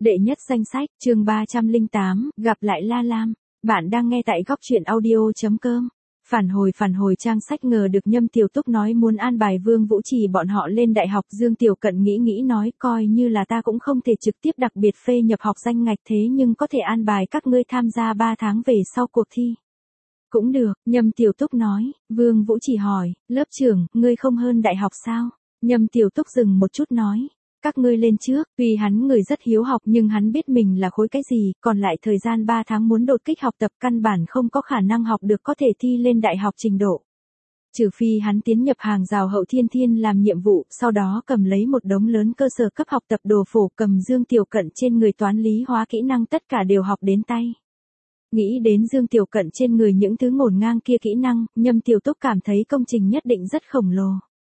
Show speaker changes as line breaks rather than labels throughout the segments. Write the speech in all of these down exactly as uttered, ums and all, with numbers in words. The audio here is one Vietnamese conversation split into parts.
Đệ nhất danh sách, chương ba trăm lẻ tám, gặp lại La Lam. Bạn đang nghe tại góc truyện audio chấm com. Phản hồi phản hồi trang sách ngờ được Nhâm Tiểu Túc nói muốn an bài Vương Vũ Trì bọn họ lên đại học. Dương Tiểu Cận nghĩ nghĩ nói coi như là ta cũng không thể trực tiếp đặc biệt phê nhập học danh ngạch thế nhưng có thể an bài các ngươi tham gia ba tháng về sau cuộc thi. Cũng được, Nhâm Tiểu Túc nói. Vương Vũ Trì hỏi, lớp trưởng, ngươi không hơn đại học sao? Nhâm Tiểu Túc dừng một chút nói. Các ngươi lên trước, tuy hắn người rất hiếu học nhưng hắn biết mình là khối cái gì, còn lại thời gian ba tháng muốn đột kích học tập căn bản không có khả năng học được có thể thi lên đại học trình độ. Trừ phi hắn tiến nhập hàng rào hậu thiên thiên làm nhiệm vụ, sau đó cầm lấy một đống lớn cơ sở cấp học tập đồ phổ cầm Dương Tiểu Cận trên người toán lý hóa kỹ năng tất cả đều học đến tay. Nghĩ đến Dương Tiểu Cận trên người những thứ ngổn ngang kia kỹ năng, Nhâm Tiểu Túc cảm thấy công trình nhất định rất khổng lồ.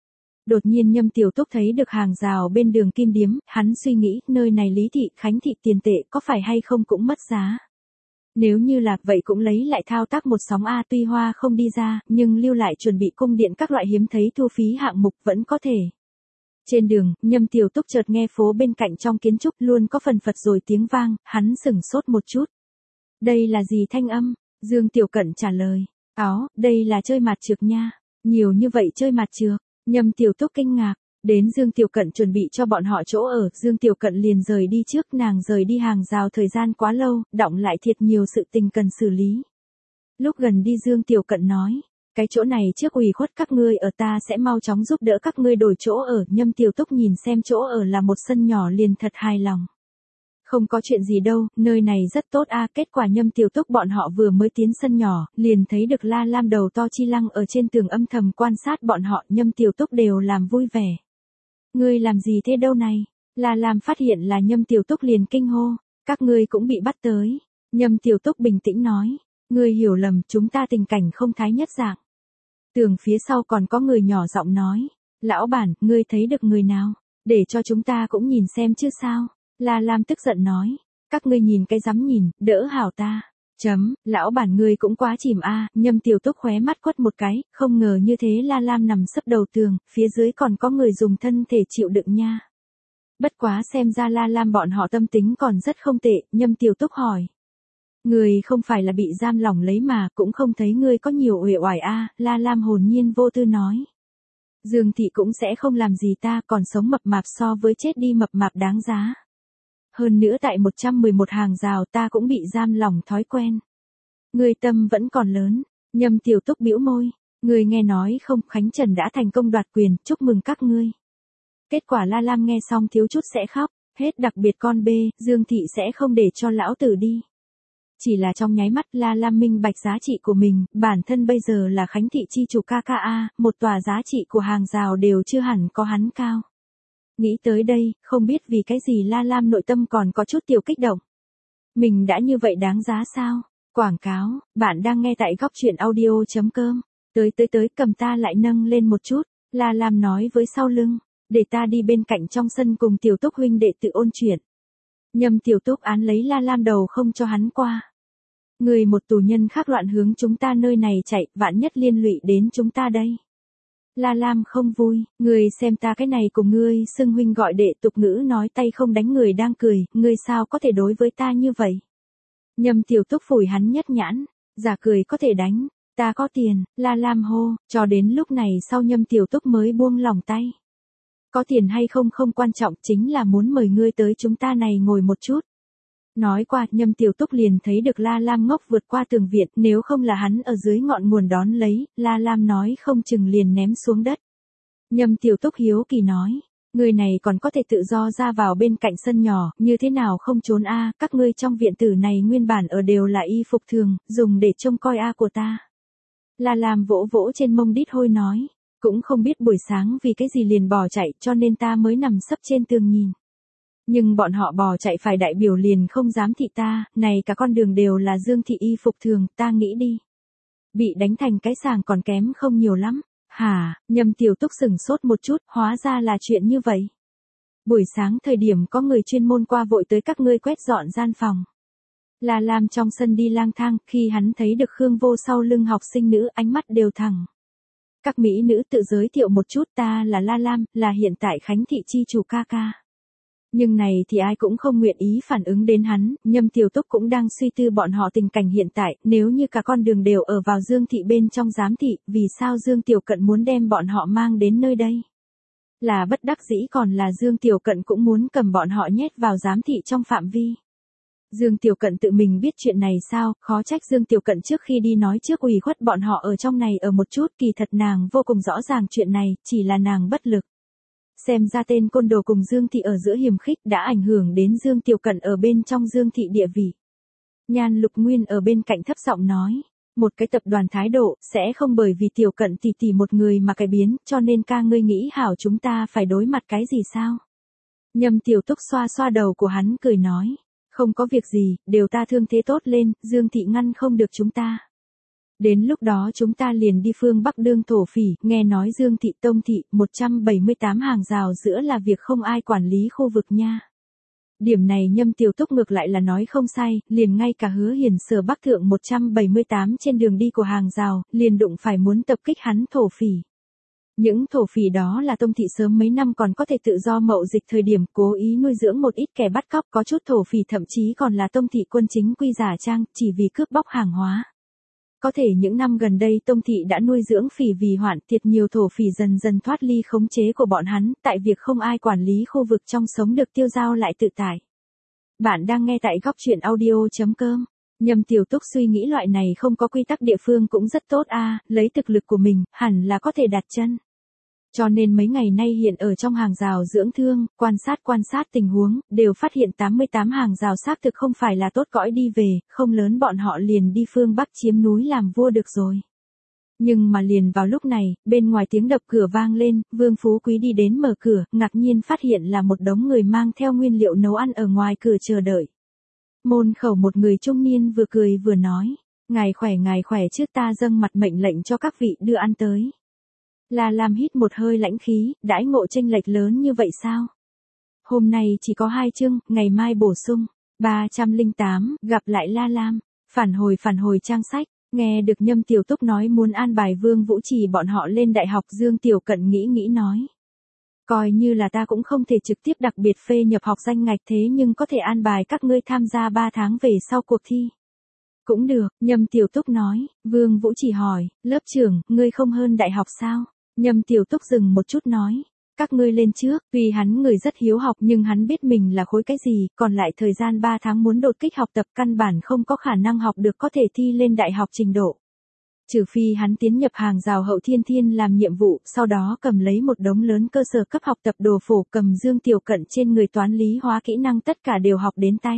Đột nhiên Nhâm Tiểu Túc thấy được hàng rào bên đường Kim Điếm, hắn suy nghĩ, nơi này Lý Thị, Khánh Thị tiền tệ có phải hay không cũng mất giá. Nếu như là vậy cũng lấy lại thao tác một sóng A tuy hoa không đi ra, nhưng lưu lại chuẩn bị cung điện các loại hiếm thấy thu phí hạng mục vẫn có thể. Trên đường, Nhâm Tiểu Túc chợt nghe phố bên cạnh trong kiến trúc luôn có phần phật rồi tiếng vang, hắn sửng sốt một chút. Đây là gì thanh âm? Dương Tiểu Cận trả lời, áo, đây là chơi mặt trược nha. Nhiều như vậy chơi mặt trược. Nhâm Tiểu Túc kinh ngạc, đến Dương Tiểu Cận chuẩn bị cho bọn họ chỗ ở, Dương Tiểu Cận liền rời đi trước, nàng rời đi hàng rào thời gian quá lâu, đọng lại thiệt nhiều sự tình cần xử lý. Lúc gần đi Dương Tiểu Cận nói, cái chỗ này trước ủy khuất các ngươi ở ta sẽ mau chóng giúp đỡ các ngươi đổi chỗ ở. Nhâm Tiểu Túc nhìn xem chỗ ở là một sân nhỏ liền thật hài lòng. Không có chuyện gì đâu, nơi này rất tốt a. Kết quả Nhâm Tiểu Túc bọn họ vừa mới tiến sân nhỏ, liền thấy được La Lam đầu to chi lăng ở trên tường âm thầm quan sát bọn họ. Nhâm Tiểu Túc đều làm vui vẻ. Ngươi làm gì thế đâu này? La Lam phát hiện là Nhâm Tiểu Túc liền kinh hô. Các ngươi cũng bị bắt tới. Nhâm Tiểu Túc bình tĩnh nói. Ngươi hiểu lầm, chúng ta tình cảnh không thái nhất dạng. Tường phía sau còn có người nhỏ giọng nói. Lão bản, ngươi thấy được người nào? Để cho chúng ta cũng nhìn xem chứ sao? La Lam tức giận nói, các ngươi nhìn cái dám nhìn, đỡ hảo ta. Chấm, lão bản ngươi cũng quá chìm a. Nhâm Tiểu Túc khóe mắt quất một cái, không ngờ như thế La Lam nằm sấp đầu tường, phía dưới còn có người dùng thân thể chịu đựng nha. Bất quá xem ra La Lam bọn họ tâm tính còn rất không tệ. Nhâm Tiểu Túc hỏi, người không phải là bị giam lỏng lấy mà, cũng không thấy ngươi có nhiều uể oải a. La Lam hồn nhiên vô tư nói. Dương Thị cũng sẽ không làm gì ta, còn sống mập mạp so với chết đi mập mạp đáng giá. Hơn nữa tại một trăm mười một hàng rào ta cũng bị giam lỏng thói quen. Người tâm vẫn còn lớn. Nhâm Tiểu Túc bĩu môi. Người nghe nói không, Khánh Trần đã thành công đoạt quyền, chúc mừng các ngươi. Kết quả La Lam nghe xong thiếu chút sẽ khóc. Hết đặc biệt con bê, Dương Thị sẽ không để cho lão tử đi. Chỉ là trong nháy mắt La Lam minh bạch giá trị của mình, bản thân bây giờ là Khánh Thị chi chủ ca ca a, một tòa giá trị của hàng rào đều chưa hẳn có hắn cao. Nghĩ tới đây, không biết vì cái gì La Lam nội tâm còn có chút tiểu kích động. Mình đã như vậy đáng giá sao? Quảng cáo, bạn đang nghe tại góc truyện audio chấm com. Tới tới tới cầm ta lại nâng lên một chút. La Lam nói với sau lưng, để ta đi bên cạnh trong sân cùng Tiểu Túc huynh đệ tự ôn chuyện. Nhâm Tiểu Túc án lấy La Lam đầu không cho hắn qua. Người một tù nhân khác loạn hướng chúng ta nơi này chạy, vạn nhất liên lụy đến chúng ta đây. La Lam không vui, ngươi xem ta cái này cùng ngươi xưng huynh gọi đệ tục ngữ nói tay không đánh người đang cười, ngươi sao có thể đối với ta như vậy? Nhâm Tiểu Túc phủi hắn nhất nhãn, giả cười có thể đánh, ta có tiền. La Lam hô, cho đến lúc này sau Nhâm Tiểu Túc mới buông lòng tay. Có tiền hay không không quan trọng, chính là muốn mời ngươi tới chúng ta này ngồi một chút. Nói qua, Nhâm Tiểu Túc liền thấy được La Lam ngốc vượt qua tường viện, nếu không là hắn ở dưới ngọn nguồn đón lấy, La Lam nói không chừng liền ném xuống đất. Nhâm Tiểu Túc hiếu kỳ nói, người này còn có thể tự do ra vào bên cạnh sân nhỏ, như thế nào không trốn a? Các ngươi trong viện tử này nguyên bản ở đều là y phục thường, dùng để trông coi a của ta. La Lam vỗ vỗ trên mông đít hôi nói, cũng không biết buổi sáng vì cái gì liền bỏ chạy, cho nên ta mới nằm sấp trên tường nhìn. Nhưng bọn họ bỏ chạy phải đại biểu liền không dám thị ta, này cả con đường đều là Dương Thị y phục thường, ta nghĩ đi. Bị đánh thành cái sàng còn kém không nhiều lắm. Hả, Nhâm Tiểu Túc sửng sốt một chút, hóa ra là chuyện như vậy. Buổi sáng thời điểm có người chuyên môn qua vội tới các ngươi quét dọn gian phòng. La Lam trong sân đi lang thang, khi hắn thấy được Khương Vô sau lưng học sinh nữ ánh mắt đều thẳng. Các mỹ nữ tự giới thiệu một chút, ta là La Lam, là hiện tại Khánh Thị chi chủ ca ca. Nhưng này thì ai cũng không nguyện ý phản ứng đến hắn, Nhâm Tiểu Túc cũng đang suy tư bọn họ tình cảnh hiện tại, nếu như cả con đường đều ở vào Dương Thị bên trong giám thị, vì sao Dương Tiểu Cận muốn đem bọn họ mang đến nơi đây? Là bất đắc dĩ còn là Dương Tiểu Cận cũng muốn cầm bọn họ nhét vào giám thị trong phạm vi. Dương Tiểu Cận tự mình biết chuyện này sao, khó trách Dương Tiểu Cận trước khi đi nói trước ủy khuất bọn họ ở trong này ở một chút, kỳ thật nàng vô cùng rõ ràng chuyện này, chỉ là nàng bất lực. Xem ra tên côn đồ cùng Dương Thị ở giữa hiềm khích đã ảnh hưởng đến Dương Tiểu Cận ở bên trong Dương Thị địa vị. Nhan Lục Nguyên ở bên cạnh thấp giọng nói, một cái tập đoàn thái độ, sẽ không bởi vì Tiểu Cận tỷ tỷ một người mà cải biến, cho nên ca ngươi nghĩ hảo chúng ta phải đối mặt cái gì sao? Nhâm Tiểu Túc xoa xoa đầu của hắn cười nói, không có việc gì, đều ta thương thế tốt lên, Dương Thị ngăn không được chúng ta. Đến lúc đó chúng ta liền đi phương Bắc đương thổ phỉ, nghe nói Dương Thị Tông Thị, một trăm bảy mươi tám hàng rào giữa là việc không ai quản lý khu vực nha. Điểm này Nhâm Tiểu Túc ngược lại là nói không sai, liền ngay cả Hứa Hiền Sở Bắc Thượng một trăm bảy mươi tám trên đường đi của hàng rào, liền đụng phải muốn tập kích hắn thổ phỉ. Những thổ phỉ đó là Tông Thị sớm mấy năm còn có thể tự do mậu dịch thời điểm cố ý nuôi dưỡng một ít kẻ bắt cóc, có chút thổ phỉ thậm chí còn là Tông Thị quân chính quy giả trang, chỉ vì cướp bóc hàng hóa. Có thể những năm gần đây Tông Thị đã nuôi dưỡng phỉ vì hoạn, thiệt nhiều thổ phỉ dần dần thoát ly khống chế của bọn hắn, tại việc không ai quản lý khu vực trong sống được tiêu dao lại tự tại. Bạn đang nghe tại góc truyện audio chấm com. Nhâm Tiểu Túc suy nghĩ loại này không có quy tắc địa phương cũng rất tốt a, lấy thực lực của mình, hẳn là có thể đặt chân. Cho nên mấy ngày nay hiện ở trong hàng rào dưỡng thương, quan sát quan sát tình huống, đều phát hiện tám mươi tám hàng rào xác thực không phải là tốt cõi đi về, không lớn bọn họ liền đi phương Bắc chiếm núi làm vua được rồi. Nhưng mà liền vào lúc này, bên ngoài tiếng đập cửa vang lên, Vương Phú Quý đi đến mở cửa, ngạc nhiên phát hiện là một đống người mang theo nguyên liệu nấu ăn ở ngoài cửa chờ đợi. Môn khẩu một người trung niên vừa cười vừa nói, ngài khỏe ngài khỏe trước ta dâng mặt mệnh lệnh cho các vị đưa ăn tới. La Lam hít một hơi lãnh khí, đãi ngộ chênh lệch lớn như vậy sao? Hôm nay chỉ có hai chương, ngày mai bổ sung. ba trăm lẻ tám, gặp lại La Lam. Phản hồi phản hồi trang sách, nghe được Nhâm Tiểu Túc nói muốn an bài Vương Vũ Trì bọn họ lên đại học, Dương Tiểu Cận nghĩ nghĩ nói. Coi như là ta cũng không thể trực tiếp đặc biệt phê nhập học danh ngạch thế nhưng có thể an bài các ngươi tham gia ba tháng về sau cuộc thi. Cũng được, Nhâm Tiểu Túc nói. Vương Vũ Trì hỏi, lớp trưởng, ngươi không hơn đại học sao? Nhâm Tiểu Túc dừng một chút nói, các ngươi lên trước, vì hắn người rất hiếu học nhưng hắn biết mình là khối cái gì, còn lại thời gian ba tháng muốn đột kích học tập căn bản không có khả năng học được có thể thi lên đại học trình độ. Trừ phi hắn tiến nhập hàng rào Hậu Thiên Thiên làm nhiệm vụ, sau đó cầm lấy một đống lớn cơ sở cấp học tập đồ phổ, cầm Dương Tiểu Cận trên người toán lý hóa kỹ năng tất cả đều học đến tay.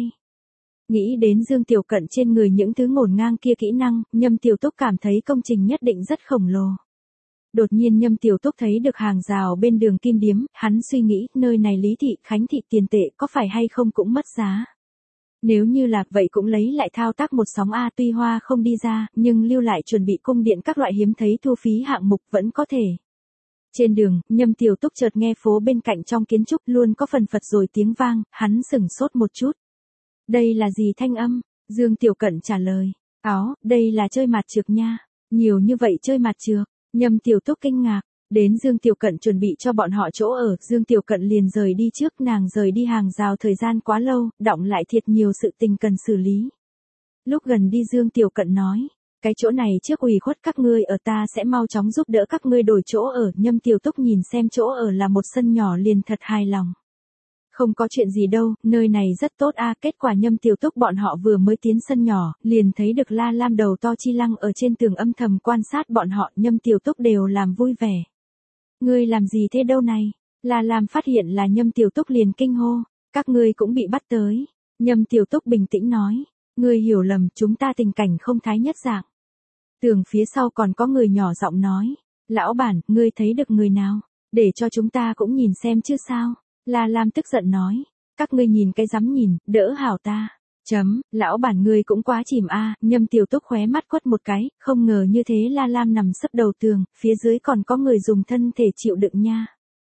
Nghĩ đến Dương Tiểu Cận trên người những thứ ngổn ngang kia kỹ năng, Nhâm Tiểu Túc cảm thấy công trình nhất định rất khổng lồ. Đột nhiên Nhâm Tiểu Túc thấy được hàng rào bên đường Kim Điếm, hắn suy nghĩ, nơi này Lý Thị, Khánh Thị tiền tệ có phải hay không cũng mất giá. Nếu như là vậy cũng lấy lại thao tác một sóng A, tuy hoa không đi ra, nhưng lưu lại chuẩn bị cung điện các loại hiếm thấy thu phí hạng mục vẫn có thể. Trên đường, Nhâm Tiểu Túc chợt nghe phố bên cạnh trong kiến trúc luôn có phần phật rồi tiếng vang, hắn sửng sốt một chút. Đây là gì thanh âm? Dương Tiểu Cận trả lời, áo, đây là chơi mạt trược nha. Nhiều như vậy chơi mạt trược. Nhâm Tiểu Túc kinh ngạc, đến Dương Tiểu Cận chuẩn bị cho bọn họ chỗ ở, Dương Tiểu Cận liền rời đi trước, nàng rời đi hàng rào thời gian quá lâu, đọng lại thiệt nhiều sự tình cần xử lý. Lúc gần đi Dương Tiểu Cận nói, cái chỗ này trước ủy khuất các ngươi ở ta sẽ mau chóng giúp đỡ các ngươi đổi chỗ ở. Nhâm Tiểu Túc nhìn xem chỗ ở là một sân nhỏ liền thật hài lòng. Không có chuyện gì đâu, nơi này rất tốt a. Kết quả Nhâm Tiểu Túc bọn họ vừa mới tiến sân nhỏ, liền thấy được La Lam đầu to chi lăng ở trên tường âm thầm quan sát bọn họ. Nhâm Tiểu Túc đều làm vui vẻ. Ngươi làm gì thế đâu này? La Lam phát hiện là Nhâm Tiểu Túc liền kinh hô, các ngươi cũng bị bắt tới. Nhâm Tiểu Túc bình tĩnh nói, ngươi hiểu lầm, chúng ta tình cảnh không thái nhất dạng. Tường phía sau còn có người nhỏ giọng nói, lão bản, ngươi thấy được người nào? Để cho chúng ta cũng nhìn xem chứ sao? La Lam tức giận nói, các ngươi nhìn cái dám nhìn, đỡ hảo ta. Chấm, lão bản ngươi cũng quá chìm a. Nhâm Tiểu Túc khóe mắt quất một cái, không ngờ như thế La Lam nằm sấp đầu tường, phía dưới còn có người dùng thân thể chịu đựng nha.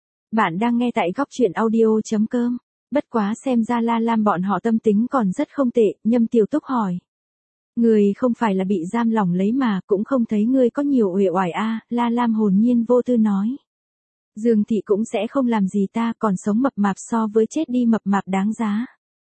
Bạn đang nghe tại góc truyện audio chấm com. Bất quá xem ra La Lam bọn họ tâm tính còn rất không tệ. Nhâm Tiểu Túc hỏi, người không phải là bị giam lỏng lấy mà, cũng không thấy ngươi có nhiều uể oải a. La Lam hồn nhiên vô tư nói, Dương Thị cũng sẽ không làm gì ta, còn sống mập mạp so với chết đi mập mạp đáng giá.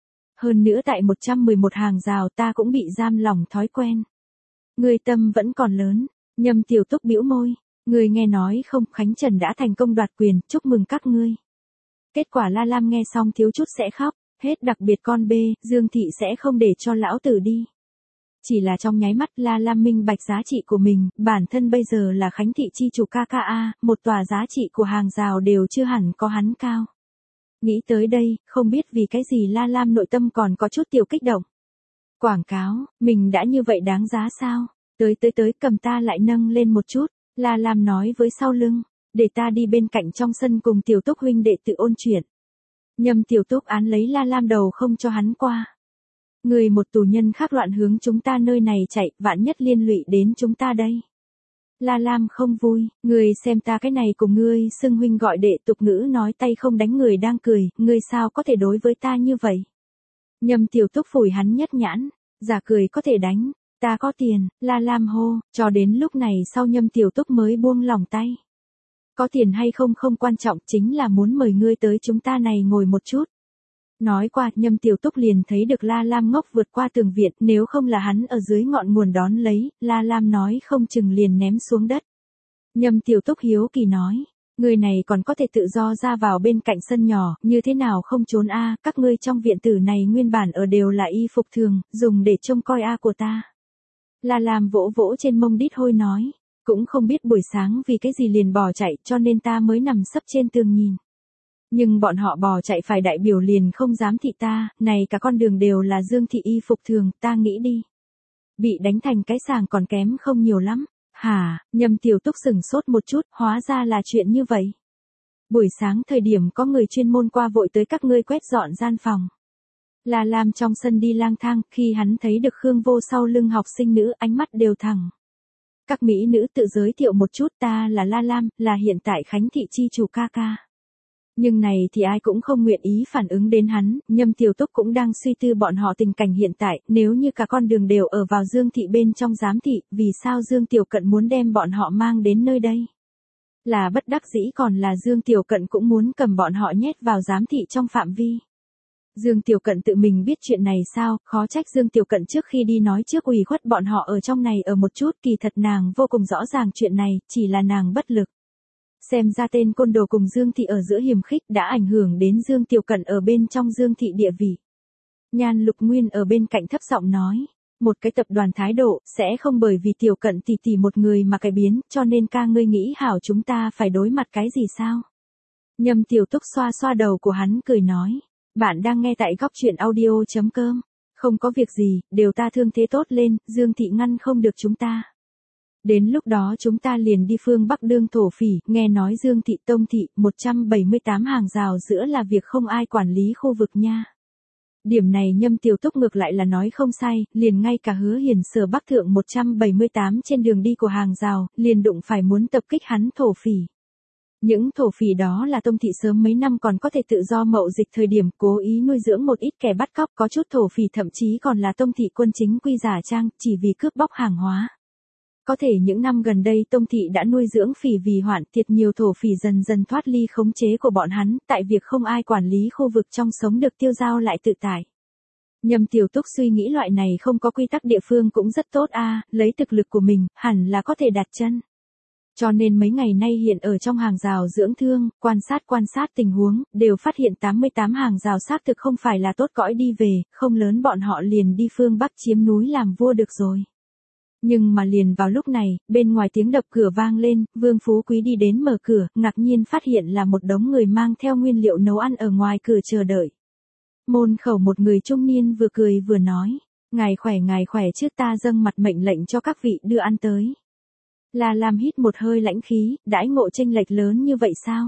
Hơn nữa tại một trăm mười một hàng rào ta cũng bị giam lỏng thói quen. Ngươi tâm vẫn còn lớn, Nhâm Tiểu Túc bĩu môi. Ngươi nghe nói không, Khánh Trần đã thành công đoạt quyền, chúc mừng các ngươi. Kết quả La Lam nghe xong thiếu chút sẽ khóc, hết đặc biệt con bê, Dương Thị sẽ không để cho lão tử đi. Chỉ là trong nháy mắt La Lam minh bạch giá trị của mình, bản thân bây giờ là Khánh Thị chi chủ ca ca a, một tòa giá trị của hàng rào đều chưa hẳn có hắn cao. Nghĩ tới đây, không biết vì cái gì La Lam nội tâm còn có chút tiểu kích động. Quảng cáo, mình đã như vậy đáng giá sao? Tới tới tới cầm ta lại nâng lên một chút, La Lam nói với sau lưng, để ta đi bên cạnh trong sân cùng Tiểu Túc huynh đệ tự ôn chuyện. Nhâm Tiểu Túc án lấy La Lam đầu không cho hắn qua. Người một tù nhân khác loạn hướng chúng ta nơi này chạy, vạn nhất liên lụy đến chúng ta đây. La Lam không vui, người xem ta cái này cùng ngươi xưng huynh gọi đệ, tục ngữ nói tay không đánh người đang cười, ngươi sao có thể đối với ta như vậy? Nhâm Tiểu Túc phủi hắn nhất nhãn, giả cười có thể đánh, ta có tiền, La Lam hô, cho đến lúc này sau Nhâm Tiểu Túc mới buông lòng tay. Có tiền hay không không quan trọng, chính là muốn mời ngươi tới chúng ta này ngồi một chút. Nói qua, Nhâm Tiểu Túc liền thấy được La Lam ngốc vượt qua tường viện, nếu không là hắn ở dưới ngọn nguồn đón lấy, La Lam nói không chừng liền ném xuống đất. Nhâm Tiểu Túc hiếu kỳ nói, người này còn có thể tự do ra vào bên cạnh sân nhỏ, như thế nào không trốn a, các ngươi trong viện tử này nguyên bản ở đều là y phục thường, dùng để trông coi a của ta. La Lam vỗ vỗ trên mông đít hôi nói, cũng không biết buổi sáng vì cái gì liền bỏ chạy, cho nên ta mới nằm sấp trên tường nhìn. Nhưng bọn họ bỏ chạy phải đại biểu liền không dám thị ta, này cả con đường đều là Dương Thị y phục thường, ta nghĩ đi. Bị đánh thành cái sàng còn kém không nhiều lắm. Hả, Nhâm Tiểu Túc sừng sốt một chút, hóa ra là chuyện như vậy. Buổi sáng thời điểm có người chuyên môn qua vội tới các ngươi quét dọn gian phòng. La Lam trong sân đi lang thang, khi hắn thấy được Khương Vô sau lưng học sinh nữ, ánh mắt đều thẳng. Các mỹ nữ tự giới thiệu một chút, ta là La Lam, là hiện tại Khánh Thị chi chủ ca ca. Nhưng này thì ai cũng không nguyện ý phản ứng đến hắn, Nhâm Tiểu Túc cũng đang suy tư bọn họ tình cảnh hiện tại, nếu như cả con đường đều ở vào Dương Thị bên trong giám thị, vì sao Dương Tiểu Cận muốn đem bọn họ mang đến nơi đây? Là bất đắc dĩ còn là Dương Tiểu Cận cũng muốn cầm bọn họ nhét vào giám thị trong phạm vi. Dương Tiểu Cận tự mình biết chuyện này sao, khó trách Dương Tiểu Cận trước khi đi nói trước ủy khuất bọn họ ở trong này ở một chút, kỳ thật nàng vô cùng rõ ràng chuyện này, chỉ là nàng bất lực. Xem ra tên côn đồ cùng Dương Thị ở giữa hiềm khích đã ảnh hưởng đến Dương Tiểu Cận ở bên trong Dương Thị địa vị. Nhan Lục Nguyên ở bên cạnh thấp giọng nói, một cái tập đoàn thái độ sẽ không bởi vì Tiểu Cận tỷ tỷ một người mà cải biến, cho nên ca ngươi nghĩ hảo chúng ta phải đối mặt cái gì sao? Nhâm Tiểu Túc xoa xoa đầu của hắn cười nói, bạn đang nghe tại góc truyện audio chấm com, không có việc gì, đều ta thương thế tốt lên, Dương Thị ngăn không được chúng ta. Đến lúc đó chúng ta liền đi phương Bắc đương thổ phỉ, nghe nói Dương Thị Tông Thị, một trăm bảy mươi tám hàng rào giữa là việc không ai quản lý khu vực nha. Điểm này Nhâm Tiểu Túc ngược lại là nói không sai, liền ngay cả Hứa Hiền sở Bắc thượng một trăm bảy mươi tám trên đường đi của hàng rào, liền đụng phải muốn tập kích hắn thổ phỉ. Những thổ phỉ đó là Tông Thị sớm mấy năm còn có thể tự do mậu dịch thời điểm cố ý nuôi dưỡng một ít kẻ bắt cóc, có chút thổ phỉ thậm chí còn là Tông Thị quân chính quy giả trang, chỉ vì cướp bóc hàng hóa. Có thể những năm gần đây Tông Thị đã nuôi dưỡng phỉ vì hoạn, thiệt nhiều thổ phỉ dần dần thoát ly khống chế của bọn hắn, tại việc không ai quản lý khu vực trong sống được tiêu dao lại tự tại. Nhâm Tiểu Túc suy nghĩ loại này không có quy tắc địa phương cũng rất tốt a, lấy thực lực của mình, hẳn là có thể đặt chân. Cho nên mấy ngày nay hiện ở trong hàng rào dưỡng thương, quan sát quan sát tình huống, đều phát hiện tám mươi tám hàng rào xác thực không phải là tốt cõi đi về, không lớn bọn họ liền đi phương Bắc chiếm núi làm vua được rồi. Nhưng mà liền vào lúc này, bên ngoài tiếng đập cửa vang lên, Vương Phú Quý đi đến mở cửa, ngạc nhiên phát hiện là một đống người mang theo nguyên liệu nấu ăn ở ngoài cửa chờ đợi. Môn khẩu một người trung niên vừa cười vừa nói, ngài khỏe ngài khỏe chứ, ta dâng mặt mệnh lệnh cho các vị đưa ăn tới. La Lam hít một hơi lãnh khí, đãi ngộ chênh lệch lớn như vậy sao?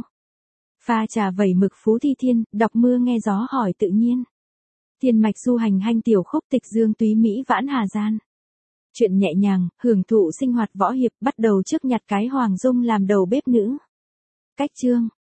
Pha trà vẩy mực Phú Thi Thiên, đọc mưa nghe gió hỏi tự nhiên. Tiền mạch du hành hanh tiểu khúc tịch dương túy Mỹ vãn Hà Gian. Chuyện nhẹ nhàng, hưởng thụ sinh hoạt võ hiệp, bắt đầu trước nhặt cái Hoàng Dung làm đầu bếp nữ. Cách chương